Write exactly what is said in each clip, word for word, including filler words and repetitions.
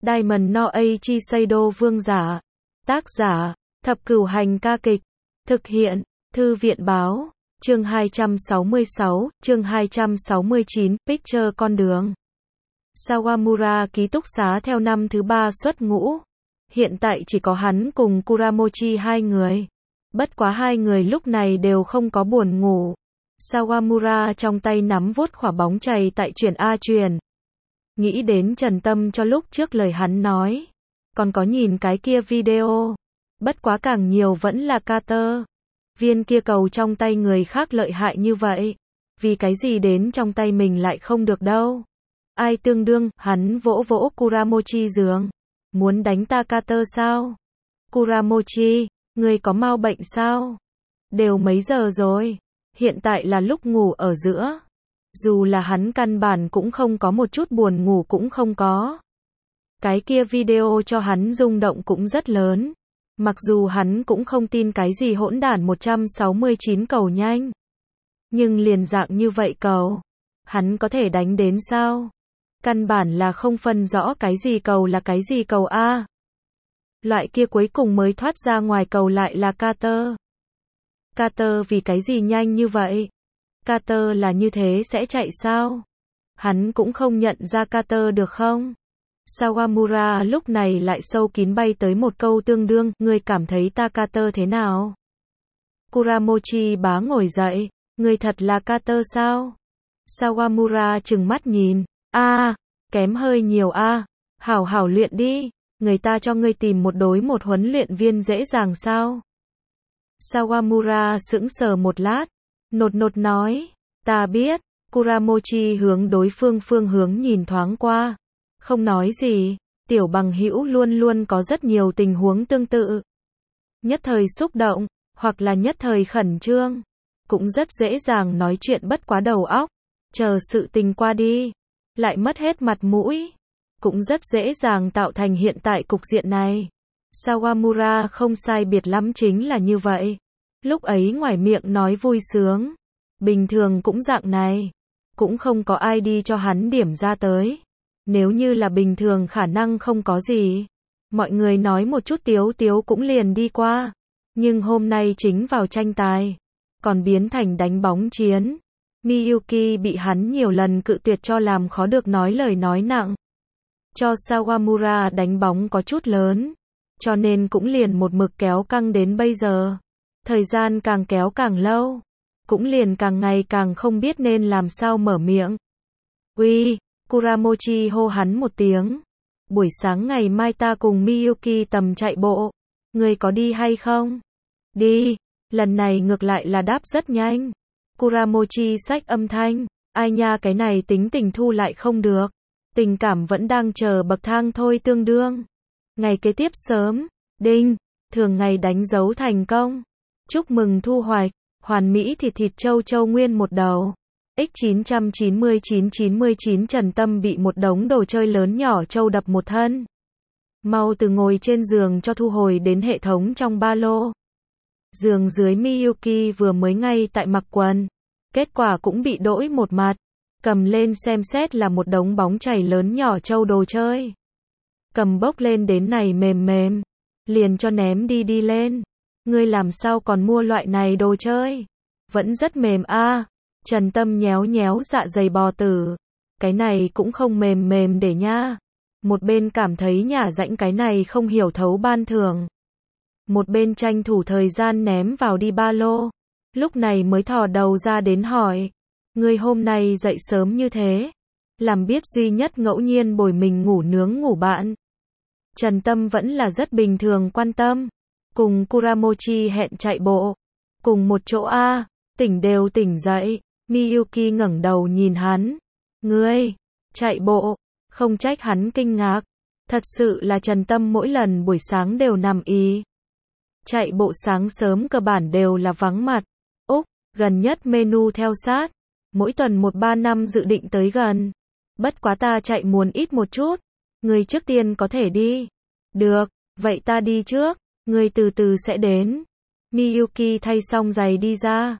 Diamond no Eiichi Seido vương giả. Tác giả, Thập Cửu Hành ca kịch. Thực hiện, Thư viện báo. Chương hai trăm sáu mươi sáu, chương hai trăm sáu mươi chín, Picture con đường. Sawamura ký túc xá theo năm thứ ba xuất ngũ. Hiện tại chỉ có hắn cùng Kuramochi hai người. Bất quá hai người lúc này đều không có buồn ngủ. Sawamura trong tay nắm vuốt quả bóng chày tại chuyển A truyền. Nghĩ đến Trần Tâm cho lúc trước lời hắn nói. Còn có nhìn cái kia video. Bất quá càng nhiều vẫn là Carter. Viên kia cầu trong tay người khác lợi hại như vậy. Vì cái gì đến trong tay mình lại không được đâu. Ai tương đương, hắn vỗ vỗ Kuramochi giường. Muốn đánh ta Carter sao? Kuramochi, người có mau bệnh sao? Đều mấy giờ rồi? Hiện tại là lúc ngủ ở giữa. Dù là hắn căn bản cũng không có một chút buồn ngủ cũng không có. Cái kia video cho hắn rung động cũng rất lớn. Mặc dù hắn cũng không tin cái gì hỗn đản một trăm sáu mươi chín cầu nhanh. Nhưng liền dạng như vậy cầu. Hắn có thể đánh đến sao? Căn bản là không phân rõ cái gì cầu là cái gì cầu A. Loại kia cuối cùng mới thoát ra ngoài cầu lại là Carter. Carter vì cái gì nhanh như vậy? Carter là như thế sẽ chạy sao? Hắn cũng không nhận ra Carter được không? Sawamura lúc này lại sâu kín bay tới một câu tương đương, ngươi cảm thấy ta Carter thế nào? Kuramochi bá ngồi dậy, ngươi thật là Carter sao? Sawamura trừng mắt nhìn, a, à, kém hơi nhiều a, à. Hảo hảo luyện đi, người ta cho ngươi tìm một đối một huấn luyện viên dễ dàng sao? Sawamura sững sờ một lát, nột nột nói, ta biết. Kuramochi hướng đối phương phương hướng nhìn thoáng qua. Không nói gì, tiểu bằng hữu luôn luôn có rất nhiều tình huống tương tự. Nhất thời xúc động, hoặc là nhất thời khẩn trương. Cũng rất dễ dàng nói chuyện bất quá đầu óc. Chờ sự tình qua đi, lại mất hết mặt mũi. Cũng rất dễ dàng tạo thành hiện tại cục diện này. Sawamura không sai biệt lắm chính là như vậy. Lúc ấy ngoài miệng nói vui sướng. Bình thường cũng dạng này. Cũng không có ai đi cho hắn điểm ra tới. Nếu như là bình thường khả năng không có gì. Mọi người nói một chút tiếu tiếu cũng liền đi qua. Nhưng hôm nay chính vào tranh tài. Còn biến thành đánh bóng chiến. Miyuki bị hắn nhiều lần cự tuyệt cho làm khó được nói lời nói nặng. Cho Sawamura đánh bóng có chút lớn. Cho nên cũng liền một mực kéo căng đến bây giờ. Thời gian càng kéo càng lâu. Cũng liền càng ngày càng không biết nên làm sao mở miệng. Uy, Kuramochi hô hắn một tiếng. Buổi sáng ngày mai ta cùng Miyuki tầm chạy bộ. Người có đi hay không? Đi, lần này ngược lại là đáp rất nhanh. Kuramochi xách âm thanh. Ai nha cái này tính tình thu lại không được. Tình cảm vẫn đang chờ bậc thang thôi tương đương. Ngày kế tiếp sớm. Đinh, thường ngày đánh dấu thành công. Chúc mừng thu hoạch. Hoàn mỹ thịt thịt châu châu nguyên một đầu. X chín chín chín chín chín Trần Tâm bị một đống đồ chơi lớn nhỏ châu đập một thân. Mau từ ngồi trên giường cho thu hồi đến hệ thống trong ba lô. Giường dưới Miyuki vừa mới ngay tại mặc quần. Kết quả cũng bị đỗi một mặt. Cầm lên xem xét là một đống bóng chày lớn nhỏ châu đồ chơi. Cầm bốc lên đến này mềm mềm. Liền cho ném đi đi lên. Ngươi làm sao còn mua loại này đồ chơi? Vẫn rất mềm a. À. Trần Tâm nhéo nhéo dạ dày bò tử. Cái này cũng không mềm mềm để nha. Một bên cảm thấy nhả rãnh cái này không hiểu thấu ban thường. Một bên tranh thủ thời gian ném vào đi ba lô. Lúc này mới thò đầu ra đến hỏi. Ngươi hôm nay dậy sớm như thế. Làm biết duy nhất ngẫu nhiên bồi mình ngủ nướng ngủ bạn. Trần Tâm vẫn là rất bình thường quan tâm. Cùng Kuramochi hẹn chạy bộ. Cùng một chỗ A. Tỉnh đều tỉnh dậy. Miyuki ngẩng đầu nhìn hắn. Ngươi, chạy bộ. Không trách hắn kinh ngạc. Thật sự là Trần Tâm mỗi lần buổi sáng đều nằm ý. Chạy bộ sáng sớm cơ bản đều là vắng mặt. Úc, gần nhất menu theo sát. Mỗi tuần một ba năm dự định tới gần. Bất quá ta chạy muốn ít một chút. Ngươi trước tiên có thể đi. Được, vậy ta đi trước. Ngươi từ từ sẽ đến. Miyuki thay xong giày đi ra.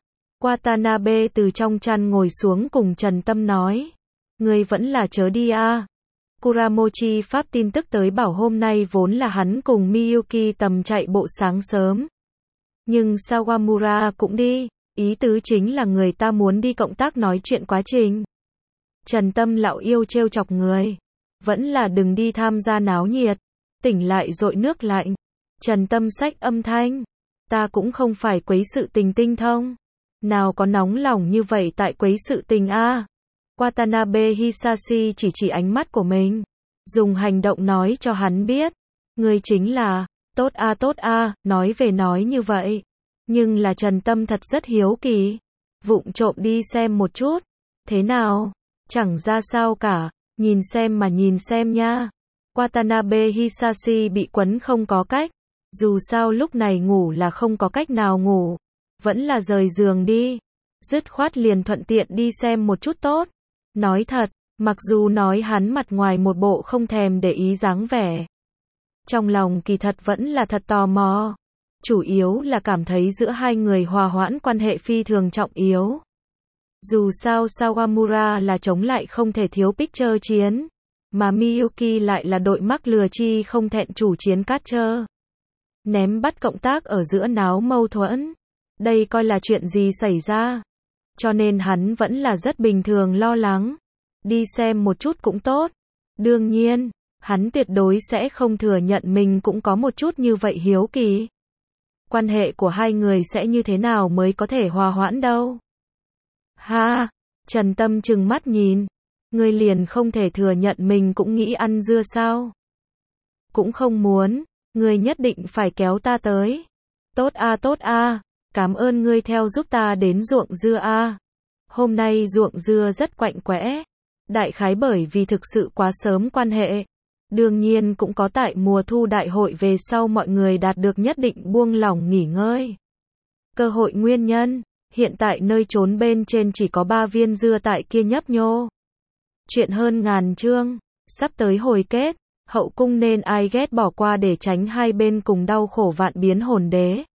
Watanabe từ trong chăn ngồi xuống cùng Trần Tâm nói. Ngươi vẫn là chớ đi a. Kuramochi phát tin tức tới bảo hôm nay vốn là hắn cùng Miyuki tầm chạy bộ sáng sớm. Nhưng Sawamura cũng đi, ý tứ chính là người ta muốn đi cộng tác nói chuyện quá trình. Trần Tâm lão yêu trêu chọc người. Vẫn là đừng đi tham gia náo nhiệt. Tỉnh lại dội nước lạnh. Trần Tâm xách âm thanh. Ta cũng không phải quấy sự tình tinh thông. Nào có nóng lòng như vậy tại quấy sự tình a. À. Watanabe Hisashi chỉ chỉ ánh mắt của mình. Dùng hành động nói cho hắn biết. Người chính là, tốt a à, tốt a, à, nói về nói như vậy. Nhưng là Trần Tâm thật rất hiếu kỳ. Vụng trộm đi xem một chút. Thế nào? Chẳng ra sao cả. Nhìn xem mà nhìn xem nha. Watanabe Hisashi bị quấn không có cách. Dù sao lúc này ngủ là không có cách nào ngủ. Vẫn là rời giường đi. Dứt khoát liền thuận tiện đi xem một chút tốt. Nói thật, mặc dù nói hắn mặt ngoài một bộ không thèm để ý dáng vẻ. Trong lòng kỳ thật vẫn là thật tò mò. Chủ yếu là cảm thấy giữa hai người hòa hoãn quan hệ phi thường trọng yếu. Dù sao Sawamura là chống lại không thể thiếu picture chiến. Mà Miyuki lại là đội mắc lừa chi không thẹn chủ chiến catcher. Ném bắt cộng tác ở giữa náo mâu thuẫn. Đây coi là chuyện gì xảy ra. Cho nên hắn vẫn là rất bình thường lo lắng. Đi xem một chút cũng tốt. Đương nhiên, hắn tuyệt đối sẽ không thừa nhận mình cũng có một chút như vậy hiếu kỳ. Quan hệ của hai người sẽ như thế nào mới có thể hòa hoãn đâu. Ha, Trần Tâm trừng mắt nhìn. Ngươi liền không thể thừa nhận mình cũng nghĩ ăn dưa sao? Cũng không muốn, ngươi nhất định phải kéo ta tới. Tốt a tốt a, cảm ơn ngươi theo giúp ta đến ruộng dưa a. Hôm nay ruộng dưa rất quạnh quẽ. Đại khái bởi vì thực sự quá sớm quan hệ. Đương nhiên cũng có tại mùa thu đại hội về sau mọi người đạt được nhất định buông lỏng nghỉ ngơi. Cơ hội nguyên nhân, hiện tại nơi trốn bên trên chỉ có ba viên dưa tại kia nhấp nhô. Chuyện hơn ngàn chương, sắp tới hồi kết, hậu cung nên ai ghét bỏ qua để tránh hai bên cùng đau khổ vạn biến hồn đế.